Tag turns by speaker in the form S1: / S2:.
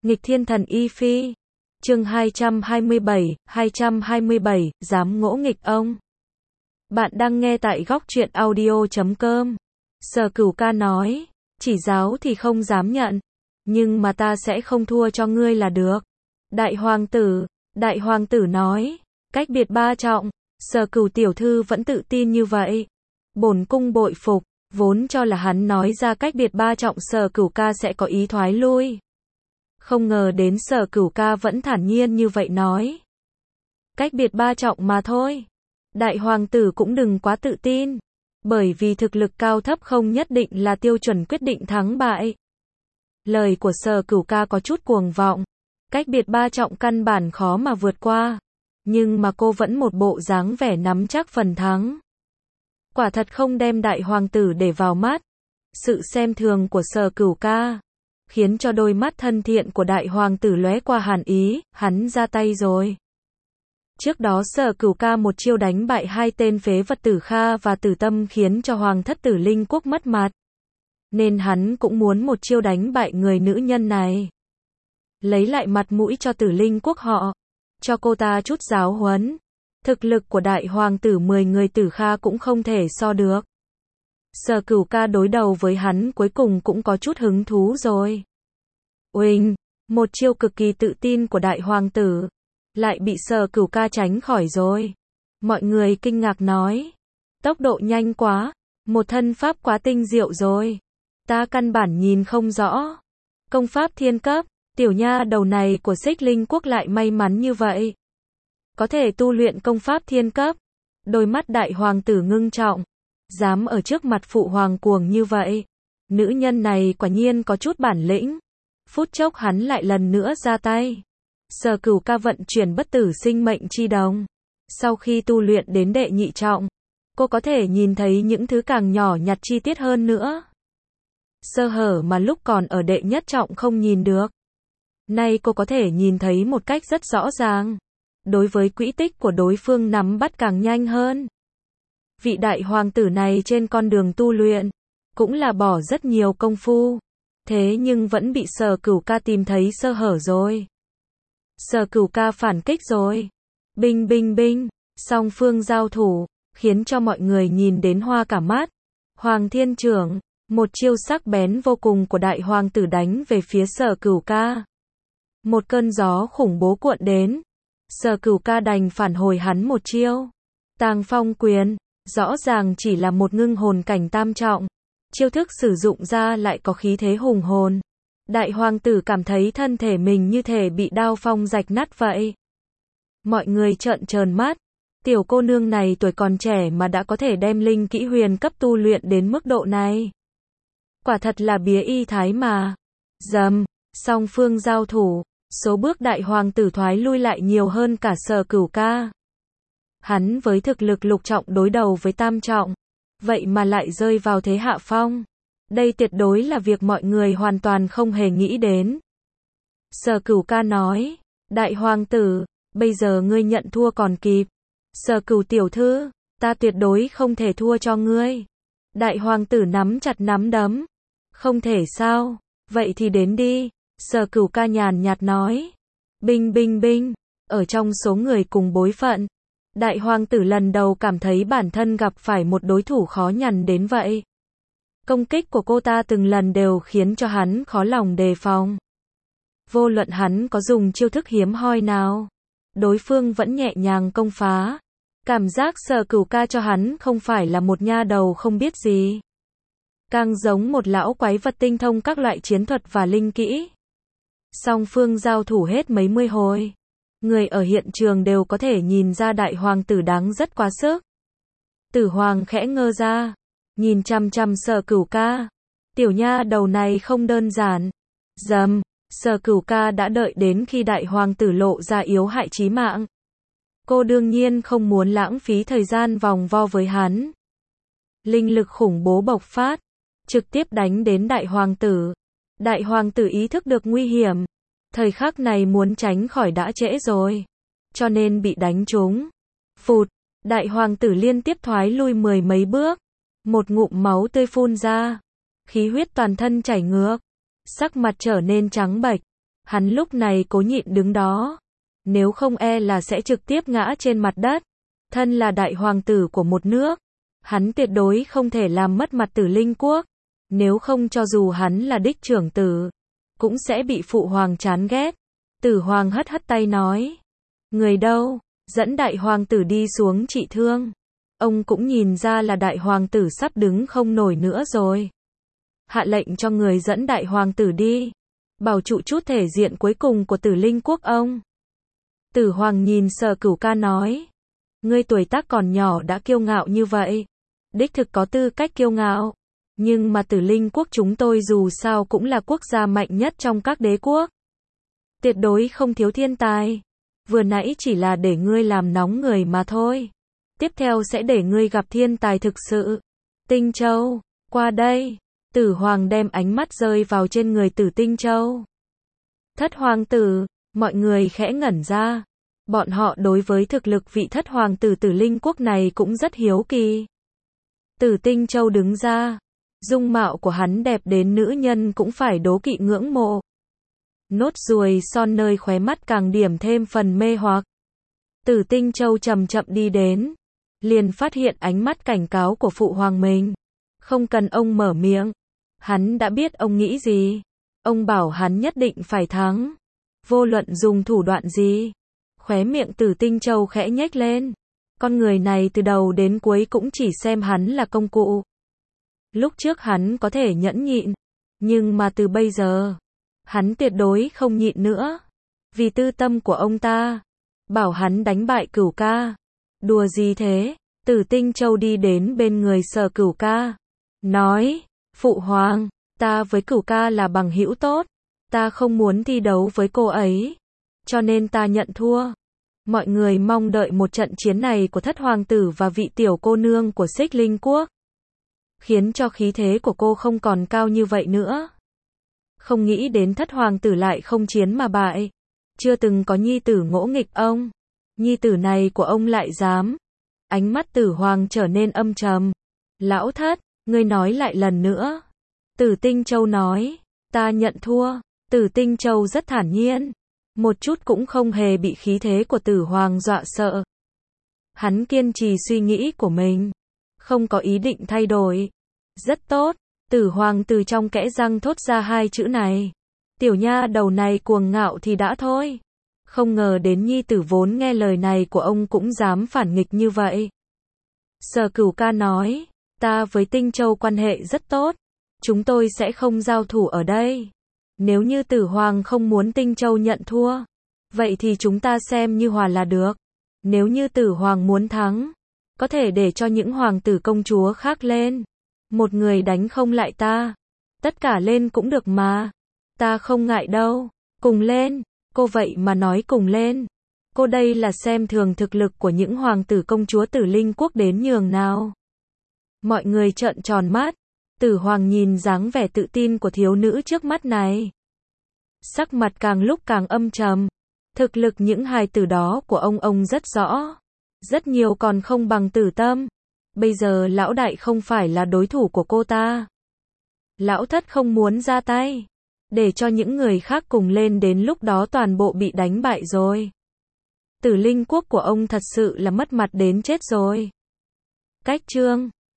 S1: Nghịch thiên thần y phi. Chương 227, dám ngỗ nghịch ông. Bạn đang nghe tại góc truyện audio.com. Sở Cửu Ca nói, chỉ giáo thì không dám nhận, nhưng mà ta sẽ không thua cho ngươi là được. Đại hoàng tử nói, cách biệt ba trọng, Sở Cửu tiểu thư vẫn tự tin như vậy. Bổn cung bội phục, vốn cho là hắn nói ra cách biệt ba trọng Sở Cửu Ca sẽ có ý thoái lui. Không ngờ đến Sở Cửu Ca vẫn thản nhiên như vậy nói. Cách biệt ba trọng mà thôi. Đại hoàng tử cũng đừng quá tự tin. Bởi vì thực lực cao thấp không nhất định là tiêu chuẩn quyết định thắng bại. Lời của Sở Cửu Ca có chút cuồng vọng. Cách biệt ba trọng căn bản khó mà vượt qua. Nhưng mà cô vẫn một bộ dáng vẻ nắm chắc phần thắng. Quả thật không đem đại hoàng tử để vào mắt. Sự xem thường của Sở Cửu Ca khiến cho đôi mắt thân thiện của đại hoàng tử lóe qua hàn ý, hắn ra tay rồi. Trước đó Sở Cửu Ca một chiêu đánh bại hai tên phế vật Tử Kha và Tử Tâm khiến cho hoàng thất Tử Linh quốc mất mặt. Nên hắn cũng muốn một chiêu đánh bại người nữ nhân này. Lấy lại mặt mũi cho Tử Linh quốc họ. Cho cô ta chút giáo huấn. Thực lực của đại hoàng tử 10 người Tử Kha cũng không thể so được. Sở Cửu Ca đối đầu với hắn cuối cùng cũng có chút hứng thú rồi. Uỳnh, một chiêu cực kỳ tự tin của đại hoàng tử. Lại bị Sở Cửu Ca tránh khỏi rồi. Mọi người kinh ngạc nói. Tốc độ nhanh quá. Một thân pháp quá tinh diệu rồi. Ta căn bản nhìn không rõ. Công pháp thiên cấp. Tiểu nha đầu này của Xích Linh quốc lại may mắn như vậy. Có thể tu luyện công pháp thiên cấp. Đôi mắt đại hoàng tử ngưng trọng. Dám ở trước mặt phụ hoàng cuồng như vậy. Nữ nhân này quả nhiên có chút bản lĩnh. Phút chốc hắn lại lần nữa ra tay. Sở Cửu Ca vận chuyển bất tử sinh mệnh chi đồng. Sau khi tu luyện đến đệ nhị trọng, cô có thể nhìn thấy những thứ càng nhỏ nhặt chi tiết hơn nữa. Sơ hở mà lúc còn ở đệ nhất trọng không nhìn được. Nay cô có thể nhìn thấy một cách rất rõ ràng. Đối với quỹ tích của đối phương nắm bắt càng nhanh hơn. Vị đại hoàng tử này trên con đường tu luyện, cũng là bỏ rất nhiều công phu. Thế nhưng vẫn bị Sở Cửu Ca tìm thấy sơ hở rồi. Sở Cửu Ca phản kích rồi. Binh binh binh, song phương giao thủ, khiến cho mọi người nhìn đến hoa cả mắt. Hoàng Thiên Trưởng, một chiêu sắc bén vô cùng của đại hoàng tử đánh về phía Sở Cửu Ca. Một cơn gió khủng bố cuộn đến. Sở Cửu Ca đành phản hồi hắn một chiêu. Tàng Phong Quyền, rõ ràng chỉ là một ngưng hồn cảnh tam trọng. Chiêu thức sử dụng ra lại có khí thế hùng hồn. Đại hoàng tử cảm thấy thân thể mình như thể bị đao phong rạch nát vậy. Mọi người trợn tròn mắt. Tiểu cô nương này tuổi còn trẻ mà đã có thể đem linh kỹ huyền cấp tu luyện đến mức độ này. Quả thật là bía y thái mà. Dầm, song phương giao thủ. Số bước đại hoàng tử thoái lui lại nhiều hơn cả Sở Cửu Ca. Hắn với thực lực lục trọng đối đầu với tam trọng. Vậy mà lại rơi vào thế hạ phong. Đây tuyệt đối là việc mọi người hoàn toàn không hề nghĩ đến. Sở Cửu Ca nói, đại hoàng tử, bây giờ ngươi nhận thua còn kịp. Sở Cửu tiểu thư, ta tuyệt đối không thể thua cho ngươi. Đại hoàng tử nắm chặt nắm đấm. Không thể sao, vậy thì đến đi. Sở Cửu Ca nhàn nhạt nói. Binh binh binh, ở trong số người cùng bối phận. Đại hoàng tử lần đầu cảm thấy bản thân gặp phải một đối thủ khó nhằn đến vậy. Công kích của cô ta từng lần đều khiến cho hắn khó lòng đề phòng. Vô luận hắn có dùng chiêu thức hiếm hoi nào, đối phương vẫn nhẹ nhàng công phá. Cảm giác Sở Cửu Ca cho hắn không phải là một nha đầu không biết gì. Càng giống một lão quái vật tinh thông các loại chiến thuật và linh kỹ. Song phương giao thủ hết mấy mươi hồi. Người ở hiện trường đều có thể nhìn ra đại hoàng tử đáng rất quá sức. Tử Hoàng khẽ ngơ ra. Nhìn chăm chăm Sở Cửu Ca. Tiểu nha đầu này không đơn giản. Dầm, Sở Cửu Ca đã đợi đến khi đại hoàng tử lộ ra yếu hại chí mạng. Cô đương nhiên không muốn lãng phí thời gian vòng vo với hắn. Linh lực khủng bố bộc phát. Trực tiếp đánh đến đại hoàng tử. Đại hoàng tử ý thức được nguy hiểm. Thời khắc này muốn tránh khỏi đã trễ rồi. Cho nên bị đánh trúng. Phụt, đại hoàng tử liên tiếp thoái lui 10 mấy bước. Một ngụm máu tươi phun ra. Khí huyết toàn thân chảy ngược. Sắc mặt trở nên trắng bệch. Hắn lúc này cố nhịn đứng đó. Nếu không e là sẽ trực tiếp ngã trên mặt đất. Thân là đại hoàng tử của một nước. Hắn tuyệt đối không thể làm mất mặt Tử Linh Quốc. Nếu không cho dù hắn là đích trưởng tử, cũng sẽ bị phụ hoàng chán ghét. Tử hoàng hất hất tay nói. Người đâu? Dẫn đại hoàng tử đi xuống trị thương. Ông cũng nhìn ra là đại hoàng tử sắp đứng không nổi nữa rồi. Hạ lệnh cho người dẫn đại hoàng tử đi. Bảo trụ chút thể diện cuối cùng của Tử Linh Quốc ông. Tử hoàng nhìn Sở Cửu Ca nói. Ngươi tuổi tác còn nhỏ đã kiêu ngạo như vậy. Đích thực có tư cách kiêu ngạo. Nhưng mà Tử Linh Quốc chúng tôi dù sao cũng là quốc gia mạnh nhất trong các đế quốc. Tuyệt đối không thiếu thiên tài. Vừa nãy chỉ là để ngươi làm nóng người mà thôi. Tiếp theo sẽ để ngươi gặp thiên tài thực sự. Tinh Châu, qua đây. Tử hoàng đem ánh mắt rơi vào trên người Tử Tinh Châu. Thất hoàng tử, mọi người khẽ ngẩn ra. Bọn họ đối với thực lực vị thất hoàng tử Tử Linh Quốc này cũng rất hiếu kỳ. Tử Tinh Châu đứng ra. Dung mạo của hắn đẹp đến nữ nhân cũng phải đố kỵ ngưỡng mộ. Nốt ruồi son nơi khóe mắt càng điểm thêm phần mê hoặc. Tử Tinh Châu chậm chậm đi đến. Liền phát hiện ánh mắt cảnh cáo của phụ hoàng mình. Không cần ông mở miệng. Hắn đã biết ông nghĩ gì. Ông bảo hắn nhất định phải thắng. Vô luận dùng thủ đoạn gì. Khóe miệng Tử Tinh Châu khẽ nhếch lên. Con người này từ đầu đến cuối cũng chỉ xem hắn là công cụ. Lúc trước hắn có thể nhẫn nhịn. Nhưng mà từ bây giờ, hắn tuyệt đối không nhịn nữa. Vì tư tâm của ông ta. Bảo hắn đánh bại Cửu Ca. Đùa gì thế? Tử Tinh Châu đi đến bên người Sở Cửu Ca. Nói, phụ hoàng, ta với Cửu Ca là bằng hữu tốt. Ta không muốn thi đấu với cô ấy. Cho nên ta nhận thua. Mọi người mong đợi một trận chiến này của thất hoàng tử và vị tiểu cô nương của Xích Linh Quốc. Khiến cho khí thế của cô không còn cao như vậy nữa. Không nghĩ đến thất hoàng tử lại không chiến mà bại. Chưa từng có nhi tử ngỗ nghịch ông. Nhi tử này của ông lại dám. Ánh mắt Tử hoàng trở nên âm trầm. Lão thất, ngươi nói lại lần nữa. Tử Tinh Châu nói, ta nhận thua. Tử Tinh Châu rất thản nhiên. Một chút cũng không hề bị khí thế của Tử hoàng dọa sợ. Hắn kiên trì suy nghĩ của mình. Không có ý định thay đổi. Rất tốt. Tử hoàng từ trong kẽ răng thốt ra hai chữ này. Tiểu nha đầu này cuồng ngạo thì đã thôi. Không ngờ đến nhi tử vốn nghe lời này của ông cũng dám phản nghịch như vậy. Sở Cửu Ca nói, ta với Tinh Châu quan hệ rất tốt. Chúng tôi sẽ không giao thủ ở đây. Nếu như Tử hoàng không muốn Tinh Châu nhận thua, vậy thì chúng ta xem như hòa là được. Nếu như Tử hoàng muốn thắng, có thể để cho những hoàng tử công chúa khác lên. Một người đánh không lại ta. Tất cả lên cũng được mà. Ta không ngại đâu. Cùng lên. Cô vậy mà nói cùng lên. Cô đây là xem thường thực lực của những hoàng tử công chúa Tử Linh Quốc đến nhường nào. Mọi người trợn tròn mắt. Tử hoàng nhìn dáng vẻ tự tin của thiếu nữ trước mắt này. Sắc mặt càng lúc càng âm trầm. Thực lực những hài tử đó của ông rất rõ. Rất nhiều còn không bằng Tử Tâm. Bây giờ lão đại không phải là đối thủ của cô ta. Lão thất không muốn ra tay. Để cho những người khác cùng lên, đến lúc đó toàn bộ bị đánh bại rồi. Tử Linh Quốc của ông thật sự là mất mặt đến chết rồi. Cách chương